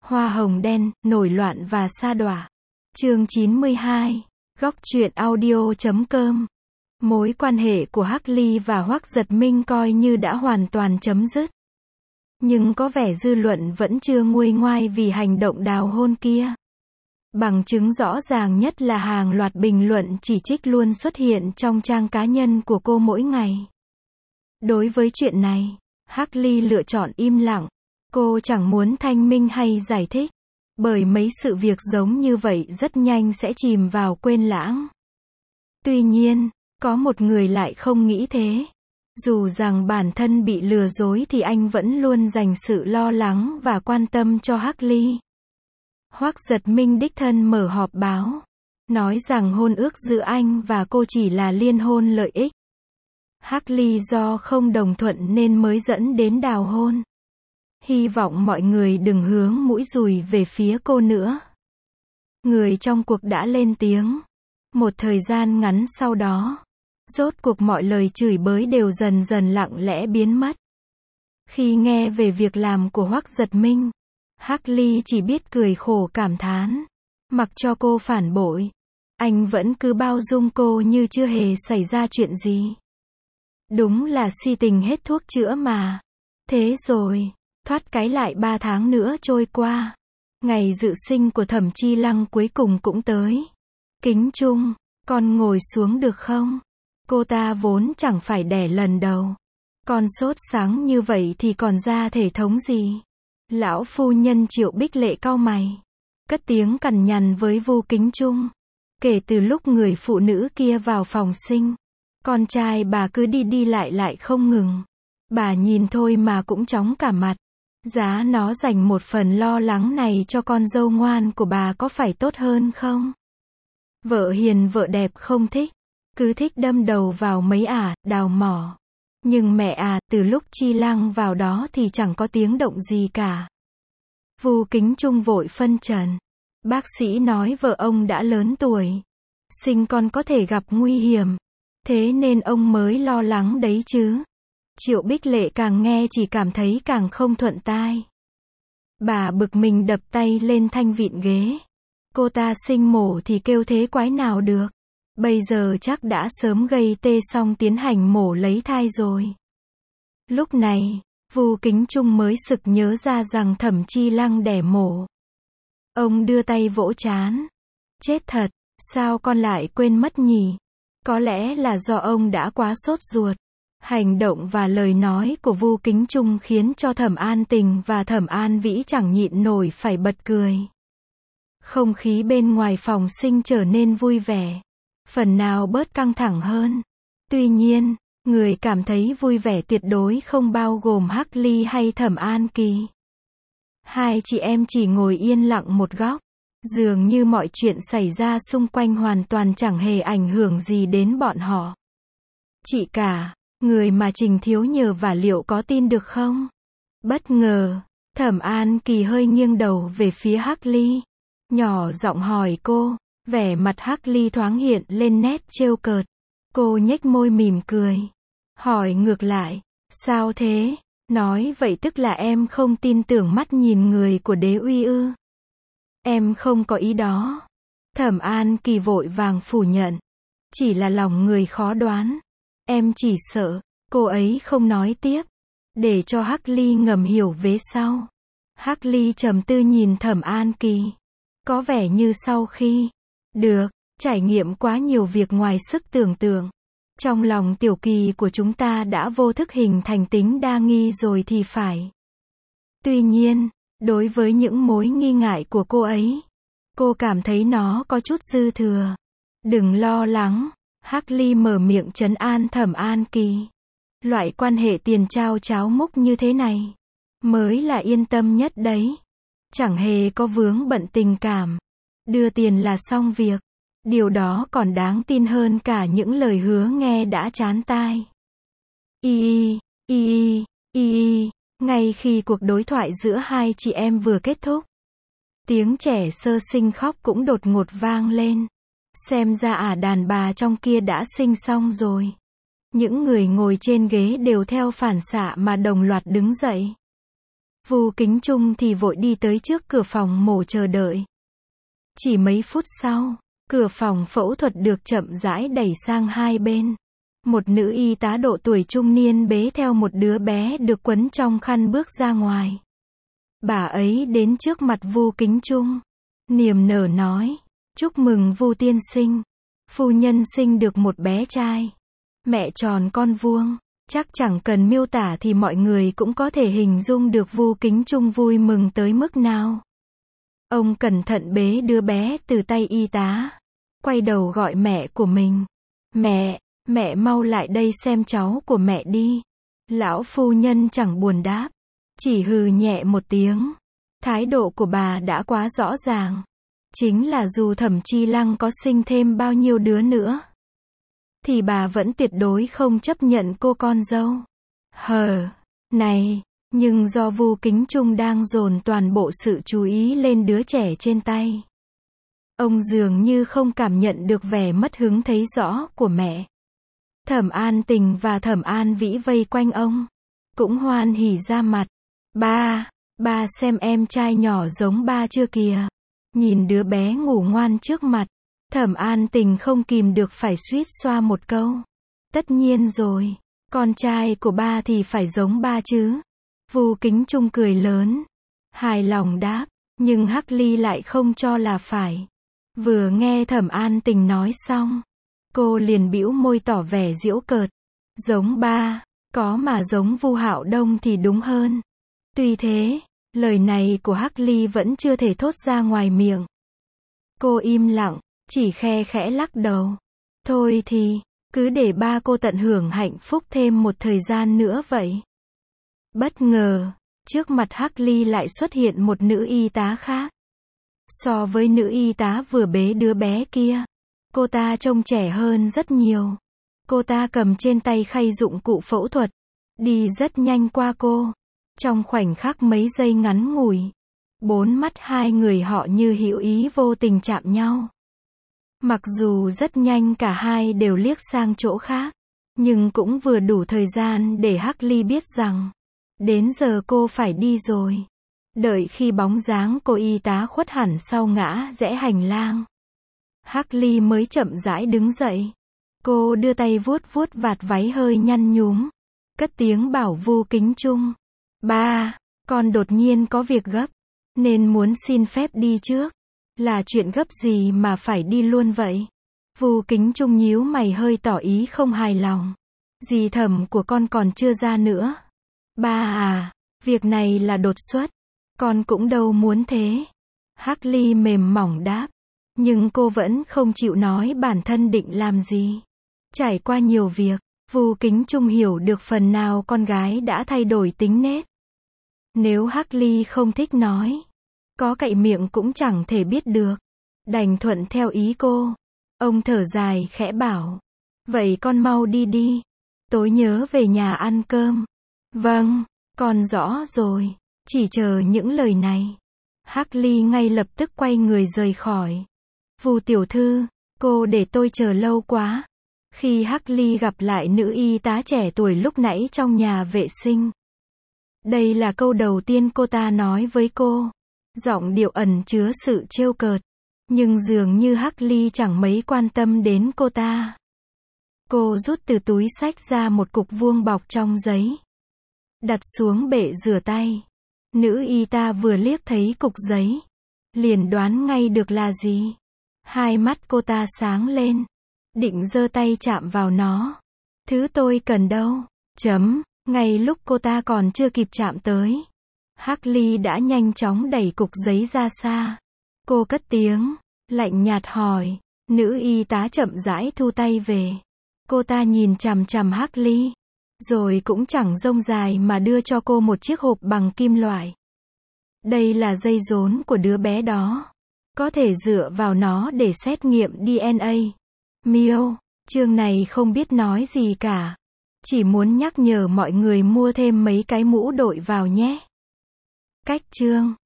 Hoa hồng đen, nổi loạn và sa đọa. Chương 92. Góc truyện audio.com. Mối quan hệ của Hắc Ly và Hoắc Giật Minh coi như đã hoàn toàn chấm dứt. Nhưng có vẻ dư luận vẫn chưa nguôi ngoai vì hành động đào hôn kia. Bằng chứng rõ ràng nhất là hàng loạt bình luận chỉ trích luôn xuất hiện trong trang cá nhân của cô mỗi ngày. Đối với chuyện này, Hắc Ly lựa chọn im lặng. Cô chẳng muốn thanh minh hay giải thích, bởi mấy sự việc giống như vậy rất nhanh sẽ chìm vào quên lãng. Tuy nhiên, có một người lại không nghĩ thế. Dù rằng bản thân bị lừa dối thì anh vẫn luôn dành sự lo lắng và quan tâm cho Hắc Ly. Hoắc Giật Minh đích thân mở họp báo, nói rằng hôn ước giữa anh và cô chỉ là liên hôn lợi ích. Hắc Ly do không đồng thuận nên mới dẫn đến đào hôn. Hy vọng mọi người đừng hướng mũi dùi về phía cô nữa. Người trong cuộc đã lên tiếng. Một thời gian ngắn sau đó, rốt cuộc mọi lời chửi bới đều dần dần lặng lẽ biến mất. Khi nghe về việc làm của Hoắc Giật Minh, Hắc Ly chỉ biết cười khổ cảm thán. Mặc cho cô phản bội, anh vẫn cứ bao dung cô như chưa hề xảy ra chuyện gì. Đúng là si tình hết thuốc chữa mà. Thế rồi, thoát cái lại 3 tháng nữa trôi qua. Ngày dự sinh của Thẩm Chi Lăng cuối cùng cũng tới. Kính Trung, con ngồi xuống được không? Cô ta vốn chẳng phải đẻ lần đầu. Con sốt sáng như vậy thì còn ra thể thống gì? Lão phu nhân Triệu Bích Lệ cau mày, cất tiếng cằn nhằn với Vu Kính Trung. Kể từ lúc người phụ nữ kia vào phòng sinh, con trai bà cứ đi đi lại không ngừng. Bà nhìn thôi mà cũng chóng cả mặt. Giá nó dành một phần lo lắng này cho con dâu ngoan của bà có phải tốt hơn không? Vợ hiền vợ đẹp không thích, cứ thích đâm đầu vào mấy đào mỏ. Nhưng mẹ từ lúc Chi Lăng vào đó thì chẳng có tiếng động gì cả. Vu Kính Trung vội phân trần. Bác sĩ nói vợ ông đã lớn tuổi, sinh con có thể gặp nguy hiểm, thế nên ông mới lo lắng đấy chứ. Triệu Bích Lệ càng nghe chỉ cảm thấy càng không thuận tai. Bà bực mình đập tay lên thanh vịn ghế. Cô ta sinh mổ thì kêu thế quái nào được. Bây giờ chắc đã sớm gây tê xong tiến hành mổ lấy thai rồi. Lúc này, Vu Kính Trung mới sực nhớ ra rằng Thẩm Chi Lăng đẻ mổ. Ông đưa tay vỗ trán. Chết thật, sao con lại quên mất nhỉ? Có lẽ là do ông đã quá sốt ruột. Hành động và lời nói của Vu Kính Trung khiến cho Thẩm An Tình và Thẩm An Vĩ chẳng nhịn nổi phải bật cười. Không khí bên ngoài phòng sinh trở nên vui vẻ, phần nào bớt căng thẳng hơn. Tuy nhiên, người cảm thấy vui vẻ tuyệt đối không bao gồm Hắc Ly hay Thẩm An Kỳ. Hai chị em chỉ ngồi yên lặng một góc, dường như mọi chuyện xảy ra xung quanh hoàn toàn chẳng hề ảnh hưởng gì đến bọn họ. Chị cả, người mà Trình Thiếu nhờ vả liệu có tin được không? Bất ngờ, Thẩm An Kỳ hơi nghiêng đầu về phía Hắc Ly, nhỏ giọng hỏi cô. Vẻ mặt Hắc Ly thoáng hiện lên nét trêu cợt. Cô nhếch môi mỉm cười, hỏi ngược lại, sao thế? Nói vậy tức là em không tin tưởng mắt nhìn người của đế uy ư? Em không có ý đó. Thẩm An Kỳ vội vàng phủ nhận. Chỉ là lòng người khó đoán. Em chỉ sợ cô ấy không nói tiếp, để cho Hắc Ly ngầm hiểu vế sau. Hắc Ly trầm tư nhìn Thẩm An Kỳ, có vẻ như sau khi trải nghiệm quá nhiều việc ngoài sức tưởng tượng, trong lòng Tiểu Kỳ của chúng ta đã vô thức hình thành tính đa nghi rồi thì phải. Tuy nhiên, đối với những mối nghi ngại của cô ấy, cô cảm thấy nó có chút dư thừa. Đừng lo lắng, Hắc Ly mở miệng trấn an Thẩm An Kỳ. Loại quan hệ tiền trao cháo múc như thế này mới là yên tâm nhất đấy. Chẳng hề có vướng bận tình cảm. Đưa tiền là xong việc. Điều đó còn đáng tin hơn cả những lời hứa nghe đã chán tai. Ngay khi cuộc đối thoại giữa hai chị em vừa kết thúc, tiếng trẻ sơ sinh khóc cũng đột ngột vang lên. Xem ra đàn bà trong kia đã sinh xong rồi. Những người ngồi trên ghế đều theo phản xạ mà đồng loạt đứng dậy. Vu Kính Trung thì vội đi tới trước cửa phòng mổ chờ đợi. Chỉ mấy phút sau, cửa phòng phẫu thuật được chậm rãi đẩy sang hai bên. Một nữ y tá độ tuổi trung niên bế theo một đứa bé được quấn trong khăn bước ra ngoài. Bà ấy đến trước mặt Vu Kính Trung, niềm nở nói, chúc mừng Vu tiên sinh. Phu nhân sinh được một bé trai. Mẹ tròn con vuông. Chắc chẳng cần miêu tả thì mọi người cũng có thể hình dung được Vu Kính Trung vui mừng tới mức nào. Ông cẩn thận bế đứa bé từ tay y tá. Quay đầu gọi mẹ của mình. Mẹ mau lại đây xem cháu của mẹ đi. Lão phu nhân chẳng buồn đáp. Chỉ hừ nhẹ một tiếng. Thái độ của bà đã quá rõ ràng. Chính là dù Thẩm Chi Lăng có sinh thêm bao nhiêu đứa nữa, thì bà vẫn tuyệt đối không chấp nhận cô con dâu. Này, nhưng do Vu Kính Trung đang dồn toàn bộ sự chú ý lên đứa trẻ trên tay. Ông dường như không cảm nhận được vẻ mất hứng thấy rõ của mẹ. Thẩm An Tình và Thẩm An Vĩ vây quanh ông, cũng hoan hỉ ra mặt. Ba xem em trai nhỏ giống ba chưa kìa. Nhìn đứa bé ngủ ngoan trước mặt, Thẩm An Tình không kìm được phải suýt xoa một câu. Tất nhiên rồi, con trai của ba thì phải giống ba chứ. Vu Kính Trung cười lớn, hài lòng đáp, nhưng Hắc Ly lại không cho là phải. Vừa nghe Thẩm An Tình nói xong, cô liền bĩu môi tỏ vẻ giễu cợt. Giống ba, có mà giống Vu Hạo Đông thì đúng hơn. Tuy thế, lời này của Hắc Ly vẫn chưa thể thốt ra ngoài miệng. Cô im lặng, chỉ khe khẽ lắc đầu. Thôi thì, cứ để ba cô tận hưởng hạnh phúc thêm một thời gian nữa vậy. Bất ngờ, trước mặt Hắc Ly lại xuất hiện một nữ y tá khác. So với nữ y tá vừa bế đứa bé kia, cô ta trông trẻ hơn rất nhiều. Cô ta cầm trên tay khay dụng cụ phẫu thuật, đi rất nhanh qua cô. Trong khoảnh khắc mấy giây ngắn ngủi, bốn mắt hai người họ như hữu ý vô tình chạm nhau. Mặc dù rất nhanh cả hai đều liếc sang chỗ khác, nhưng cũng vừa đủ thời gian để Hắc Ly biết rằng, đến giờ cô phải đi rồi. Đợi khi bóng dáng cô y tá khuất hẳn sau ngã rẽ hành lang, Hắc Ly mới chậm rãi đứng dậy. Cô đưa tay vuốt vuốt vạt váy hơi nhăn nhúm, cất tiếng bảo Vu Kính Trung. Ba, con đột nhiên có việc gấp, nên muốn xin phép đi trước. Là chuyện gấp gì mà phải đi luôn vậy? Vu Kính Trung nhíu mày hơi tỏ ý không hài lòng. Dì Thẩm của con còn chưa ra nữa. Ba à, việc này là đột xuất. Con cũng đâu muốn thế. Hắc Ly mềm mỏng đáp. Nhưng cô vẫn không chịu nói bản thân định làm gì. Trải qua nhiều việc, Vu Kính Trung hiểu được phần nào con gái đã thay đổi tính nết. Nếu Hắc Ly không thích nói, có cậy miệng cũng chẳng thể biết được. Đành thuận theo ý cô. Ông thở dài khẽ bảo. Vậy con mau đi đi. Tối nhớ về nhà ăn cơm. Vâng, con rõ rồi. Chỉ chờ những lời này. Hắc Ly ngay lập tức quay người rời khỏi. Vu tiểu thư, cô để tôi chờ lâu quá. Khi Hắc Ly gặp lại nữ y tá trẻ tuổi lúc nãy trong nhà vệ sinh. Đây là câu đầu tiên cô ta nói với cô. Giọng điệu ẩn chứa sự trêu cợt. Nhưng dường như Hắc Ly chẳng mấy quan tâm đến cô ta. Cô rút từ túi xách ra một cục vuông bọc trong giấy. Đặt xuống bệ rửa tay. Nữ y tá vừa liếc thấy cục giấy, liền đoán ngay được là gì. Hai mắt cô ta sáng lên. Định giơ tay chạm vào nó. Thứ tôi cần đâu. Ngay lúc cô ta còn chưa kịp chạm tới, Hắc Ly đã nhanh chóng đẩy cục giấy ra xa. Cô cất tiếng, lạnh nhạt hỏi. Nữ y tá chậm rãi thu tay về. Cô ta nhìn chằm chằm Hắc Ly, rồi cũng chẳng rông dài mà đưa cho cô một chiếc hộp bằng kim loại. Đây là dây rốn của đứa bé đó. Có thể dựa vào nó để xét nghiệm DNA. Miêu, chương này không biết nói gì cả. Chỉ muốn nhắc nhở mọi người mua thêm mấy cái mũ đội vào nhé. Cách chương